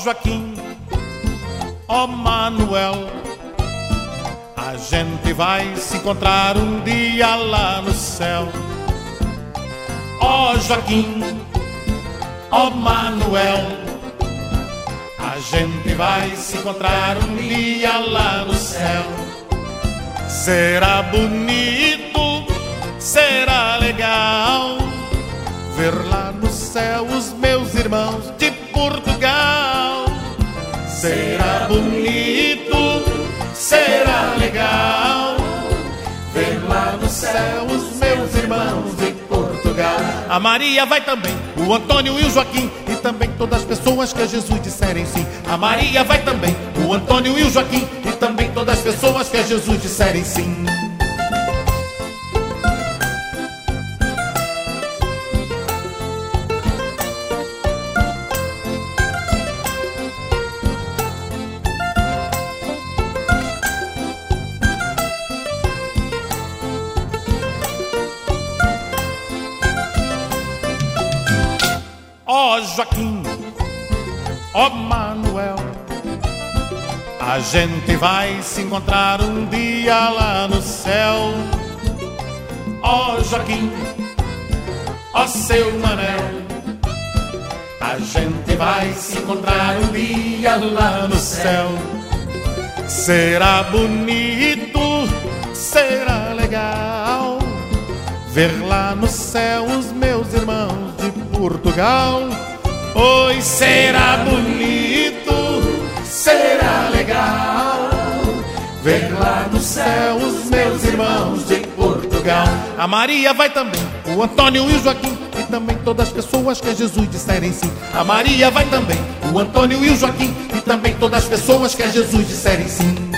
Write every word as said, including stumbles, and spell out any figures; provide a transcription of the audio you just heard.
Joaquim, ó Manuel, a gente vai se encontrar um dia lá no céu. Ó Joaquim, ó Manuel, a gente vai se encontrar um dia lá no céu. Será bonito, será legal ver lá no céu os meus irmãos de Portugal. Será bonito, será legal ver lá no céu os meus irmãos de Portugal. A Maria vai também, o Antônio e o Joaquim, e também todas as pessoas que a Jesus disserem sim. A Maria vai também, o Antônio e o Joaquim, e também todas as pessoas que a Jesus disserem sim. Ó Joaquim, ó Manuel, a gente vai se encontrar um dia lá no céu. Ó Joaquim, ó seu Manel, a gente vai se encontrar um dia lá no céu. Será bonito, será legal ver lá no céu os meus irmãos de Portugal. Oi, será bonito, será legal ver lá no céu os meus irmãos de Portugal. A Maria vai também, o Antônio e o Joaquim, e também todas as pessoas que a Jesus disserem sim. A Maria vai também, o Antônio e o Joaquim, e também todas as pessoas que a Jesus disserem sim.